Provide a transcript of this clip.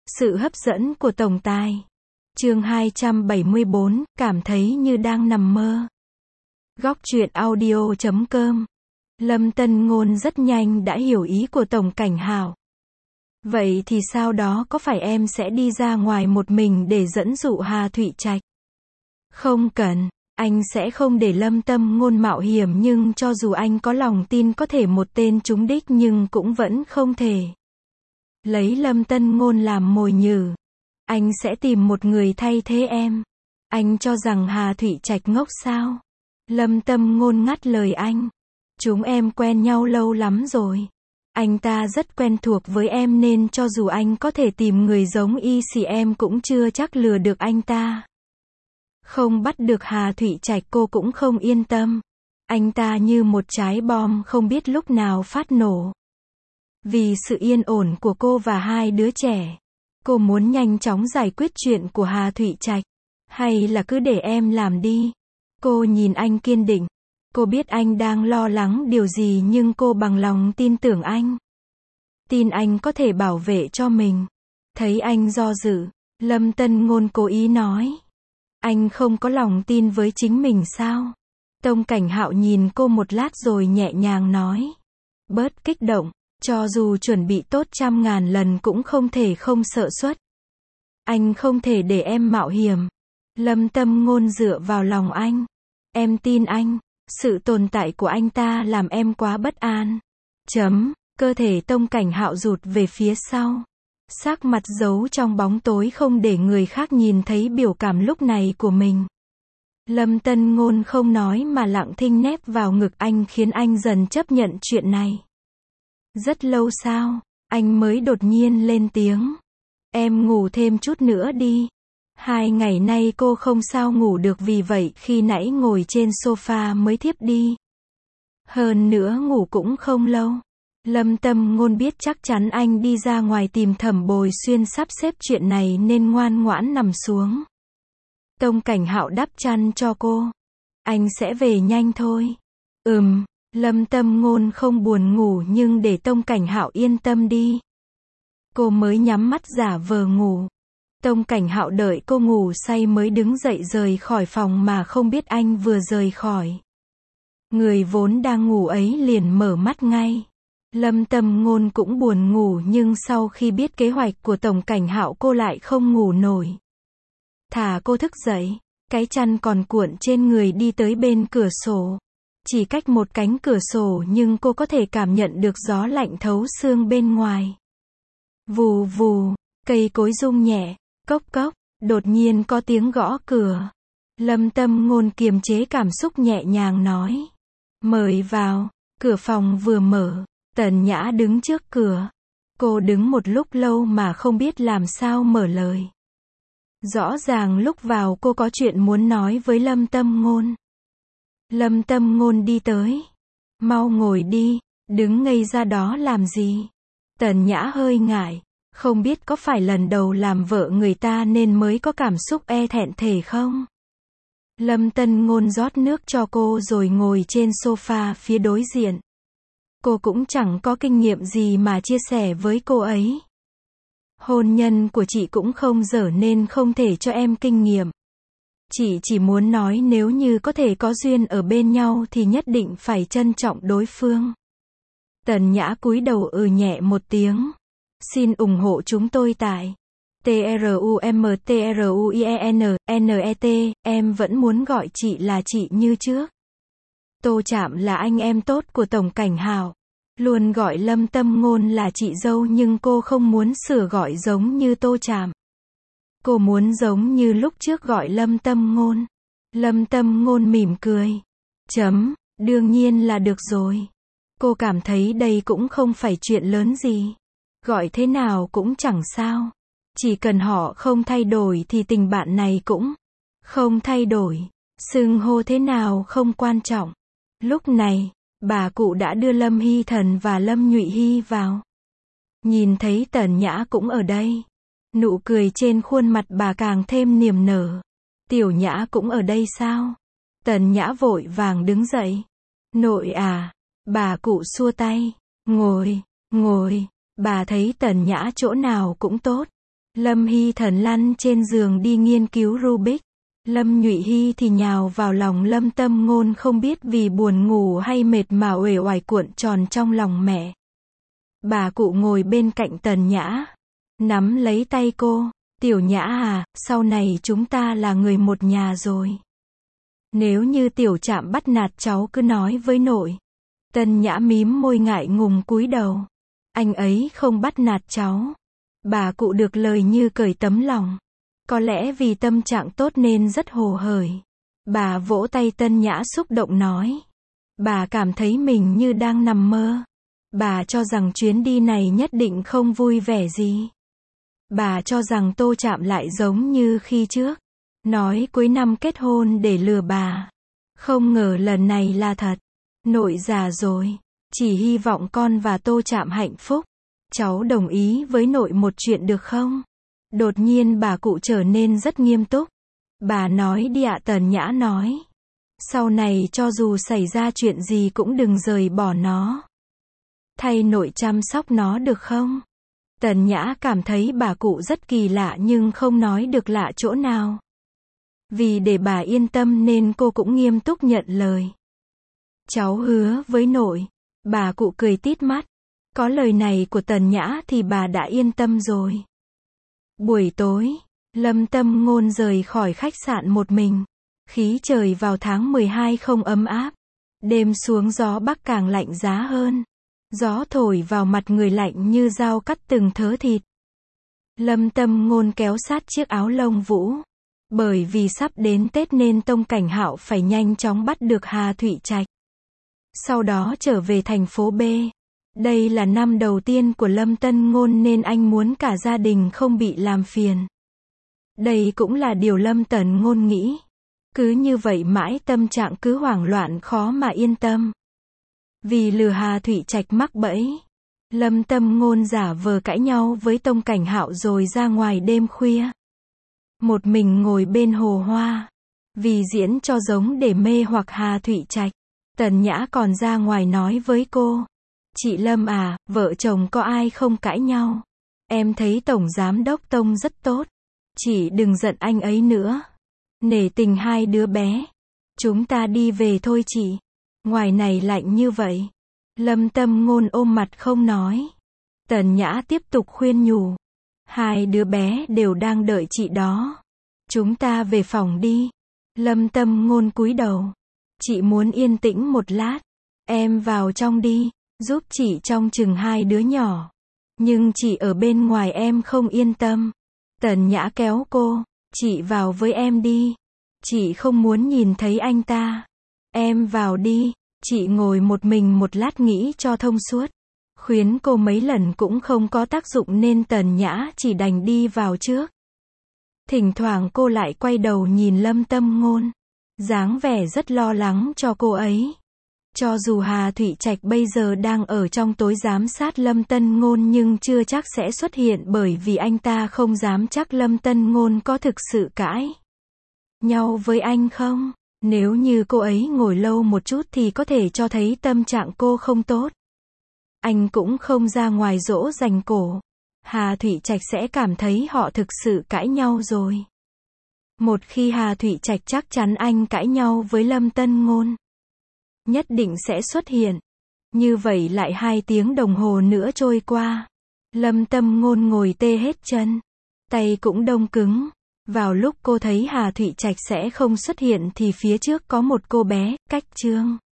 Sự hấp dẫn của tổng tài. Chương 274, cảm thấy như đang nằm mơ. Góc truyện audio.com. Lâm Tân Ngôn rất nhanh đã hiểu ý của Tổng Cảnh Hạo. Vậy thì sau đó có phải em sẽ đi ra ngoài một mình để dẫn dụ Hà Thụy Trạch? Không cần, anh sẽ không để Lâm Tâm Ngôn mạo hiểm, nhưng cho dù anh có lòng tin có thể một tên trúng đích nhưng cũng vẫn không thể lấy Lâm Tân Ngôn làm mồi nhử. Anh sẽ tìm một người thay thế em. Anh cho rằng Hà Thụy Trạch ngốc sao? Lâm Tâm Ngôn ngắt lời anh. Chúng em quen nhau lâu lắm rồi. Anh ta rất quen thuộc với em nên cho dù anh có thể tìm người giống y xì em cũng chưa chắc lừa được anh ta. Không bắt được Hà Thụy Trạch cô cũng không yên tâm. Anh ta như một trái bom không biết lúc nào phát nổ. Vì sự yên ổn của cô và hai đứa trẻ, cô muốn nhanh chóng giải quyết chuyện của Hà Thụy Trạch. Hay là cứ để em làm đi. Cô nhìn anh kiên định. Cô biết anh đang lo lắng điều gì nhưng cô bằng lòng tin tưởng anh. Tin anh có thể bảo vệ cho mình. Thấy anh do dự, Lâm Tân Ngôn cố ý nói. Anh không có lòng tin với chính mình sao? Tổng Cảnh Hạo nhìn cô một lát rồi nhẹ nhàng nói. Bớt kích động, cho dù chuẩn bị tốt 100.000 lần cũng không thể không sợ suất. Anh không thể để em mạo hiểm. Lâm Tâm Ngôn dựa vào lòng anh. Em tin anh. Sự tồn tại của anh ta làm em quá bất an. Cơ thể Tổng Cảnh Hạo rụt về phía sau. Sắc mặt giấu trong bóng tối không để người khác nhìn thấy biểu cảm lúc này của mình. Lâm Tân Ngôn không nói mà lặng thinh nép vào ngực anh khiến anh dần chấp nhận chuyện này. Rất lâu sau, anh mới đột nhiên lên tiếng. Em ngủ thêm chút nữa đi. 2 ngày nay cô không sao ngủ được vì vậy khi nãy ngồi trên sofa mới thiếp đi. Hơn nữa ngủ cũng không lâu. Lâm Tâm Ngôn biết chắc chắn anh đi ra ngoài tìm Thẩm Bồi Xuyên sắp xếp chuyện này nên ngoan ngoãn nằm xuống. Tổng Cảnh Hạo đắp chăn cho cô. Anh sẽ về nhanh thôi. Lâm Tâm Ngôn không buồn ngủ nhưng để Tổng Cảnh Hạo yên tâm đi. Cô mới nhắm mắt giả vờ ngủ. Tổng Cảnh Hạo đợi cô ngủ say mới đứng dậy rời khỏi phòng mà không biết anh vừa rời khỏi. Người vốn đang ngủ ấy liền mở mắt ngay. Lâm Tâm Ngôn cũng buồn ngủ nhưng sau khi biết kế hoạch của Tổng Cảnh Hạo cô lại không ngủ nổi. Thả cô thức dậy, cái chăn còn cuộn trên người đi tới bên cửa sổ. Chỉ cách một cánh cửa sổ nhưng cô có thể cảm nhận được gió lạnh thấu xương bên ngoài. Vù vù, cây cối rung nhẹ, cốc cốc, đột nhiên có tiếng gõ cửa. Lâm Tâm Ngôn kiềm chế cảm xúc nhẹ nhàng nói. Mời vào, cửa phòng vừa mở, Tần Nhã đứng trước cửa. Cô đứng một lúc lâu mà không biết làm sao mở lời. Rõ ràng lúc vào cô có chuyện muốn nói với Lâm Tâm Ngôn. Lâm Tâm Ngôn đi tới. Mau ngồi đi, đứng ngây ra đó làm gì? Tần Nhã hơi ngại. Không biết có phải lần đầu làm vợ người ta nên mới có cảm xúc e thẹn thề không? Lâm Tân Ngôn rót nước cho cô rồi ngồi trên sofa phía đối diện. Cô cũng chẳng có kinh nghiệm gì mà chia sẻ với cô ấy. Hôn nhân của chị cũng không dở nên không thể cho em kinh nghiệm. Chị chỉ muốn nói nếu như có thể có duyên ở bên nhau thì nhất định phải trân trọng đối phương. Tần Nhã cúi đầu nhẹ một tiếng. Xin ủng hộ chúng tôi tại TRUMTRUIENNET, em vẫn muốn gọi chị là chị như trước. Tô Trạm là anh em tốt của Tổng Cảnh Hạo. Luôn gọi Lâm Tâm Ngôn là chị dâu nhưng cô không muốn sửa gọi giống như Tô Trạm. Cô muốn giống như lúc trước gọi Lâm Tâm Ngôn. Lâm Tâm Ngôn mỉm cười. Đương nhiên là được rồi. Cô cảm thấy đây cũng không phải chuyện lớn gì. Gọi thế nào cũng chẳng sao. Chỉ cần họ không thay đổi thì tình bạn này cũng không thay đổi. Xưng hô thế nào không quan trọng. Lúc này, bà cụ đã đưa Lâm Hy Thần và Lâm Nhụy Hy vào. Nhìn thấy Tần Nhã cũng ở đây. Nụ cười trên khuôn mặt bà càng thêm niềm nở. Tiểu Nhã cũng ở đây sao? Tần Nhã vội vàng đứng dậy. Nội à, bà cụ xua tay. Ngồi. Bà thấy Tần Nhã chỗ nào cũng tốt. Lâm Hy Thần lăn trên giường đi nghiên cứu Rubik. Lâm Nhụy Hy thì nhào vào lòng Lâm Tâm Ngôn, không biết vì buồn ngủ hay mệt mà uể oải cuộn tròn trong lòng mẹ. Bà cụ ngồi bên cạnh Tần Nhã, nắm lấy tay cô. Tiểu Nhã à, sau này chúng ta là người một nhà rồi. Nếu như Tiểu Trạm bắt nạt cháu cứ nói với nội. Tần Nhã mím môi ngại ngùng cúi đầu. Anh ấy không bắt nạt cháu. Bà cụ được lời như cởi tấm lòng. Có lẽ vì tâm trạng tốt nên rất hồ hởi. Bà vỗ tay Tân Nhã xúc động nói. Bà cảm thấy mình như đang nằm mơ. Bà cho rằng chuyến đi này nhất định không vui vẻ gì. Bà cho rằng Tô Trạm lại giống như khi trước. Nói cuối năm kết hôn để lừa bà. Không ngờ lần này là thật. Nội già rồi. Chỉ hy vọng con và Tô Trạm hạnh phúc. Cháu đồng ý với nội một chuyện được không? Đột nhiên bà cụ trở nên rất nghiêm túc. Bà nói đi ạ. Tần Nhã nói. Sau này cho dù xảy ra chuyện gì cũng đừng rời bỏ nó. Thay nội chăm sóc nó được không? Tần Nhã cảm thấy bà cụ rất kỳ lạ nhưng không nói được lạ chỗ nào. Vì để bà yên tâm nên cô cũng nghiêm túc nhận lời. Cháu hứa với nội. Bà cụ cười tít mắt. Có lời này của Tần Nhã thì bà đã yên tâm rồi. Buổi tối, Lâm Tâm Ngôn rời khỏi khách sạn một mình. Khí trời vào tháng 12 không ấm áp. Đêm xuống gió bắc càng lạnh giá hơn. Gió thổi vào mặt người lạnh như dao cắt từng thớ thịt. Lâm Tâm Ngôn kéo sát chiếc áo lông vũ. Bởi vì sắp đến Tết nên Tông Cảnh Hạo phải nhanh chóng bắt được Hà Thụy Trạch. Sau đó trở về thành phố B. Đây là năm đầu tiên của Lâm Tân Ngôn nên anh muốn cả gia đình không bị làm phiền. Đây cũng là điều Lâm Tần Ngôn nghĩ. Cứ như vậy mãi tâm trạng cứ hoảng loạn khó mà yên tâm. Vì lừa Hà Thụy Trạch mắc bẫy. Lâm Tâm Ngôn giả vờ cãi nhau với Tông Cảnh Hạo rồi ra ngoài đêm khuya. Một mình ngồi bên hồ hoa. Vì diễn cho giống để mê hoặc Hà Thụy Trạch. Tần Nhã còn ra ngoài nói với cô. Chị Lâm à, vợ chồng có ai không cãi nhau. Em thấy Tổng Giám đốc Tông rất tốt. Chị đừng giận anh ấy nữa. Nể tình hai đứa bé. Chúng ta đi về thôi chị. Ngoài này lạnh như vậy. Lâm Tâm Ngôn ôm mặt không nói. Tần Nhã tiếp tục khuyên nhủ. Hai đứa bé đều đang đợi chị đó. Chúng ta về phòng đi. Lâm Tâm Ngôn cúi đầu. Chị muốn yên tĩnh một lát. Em vào trong đi. Giúp chị trông chừng hai đứa nhỏ. Nhưng chị ở bên ngoài em không yên tâm. Tần Nhã kéo cô. Chị vào với em đi. Chị không muốn nhìn thấy anh ta. Em vào đi. Chị ngồi một mình một lát nghĩ cho thông suốt. Khuyến cô mấy lần cũng không có tác dụng nên Tần Nhã chỉ đành đi vào trước. Thỉnh thoảng cô lại quay đầu nhìn Lâm Tâm Ngôn. Dáng vẻ rất lo lắng cho cô ấy. Cho dù Hà Thụy Trạch bây giờ đang ở trong tối giám sát Lâm Tân Ngôn nhưng chưa chắc sẽ xuất hiện bởi vì anh ta không dám chắc Lâm Tân Ngôn có thực sự cãi nhau với anh không. Nếu như cô ấy ngồi lâu một chút thì có thể cho thấy tâm trạng cô không tốt. Anh cũng không ra ngoài dỗ dành cổ. Hà Thụy Trạch sẽ cảm thấy họ thực sự cãi nhau rồi. Một khi Hà Thụy Trạch chắc chắn anh cãi nhau với Lâm Tân Ngôn. Nhất định sẽ xuất hiện. Như vậy lại 2 tiếng đồng hồ nữa trôi qua. Lâm Tâm Ngôn ngồi tê hết chân. Tay cũng đông cứng. Vào lúc cô thấy Hà Thụy Trạch sẽ không xuất hiện thì phía trước có một cô bé, cách Trương.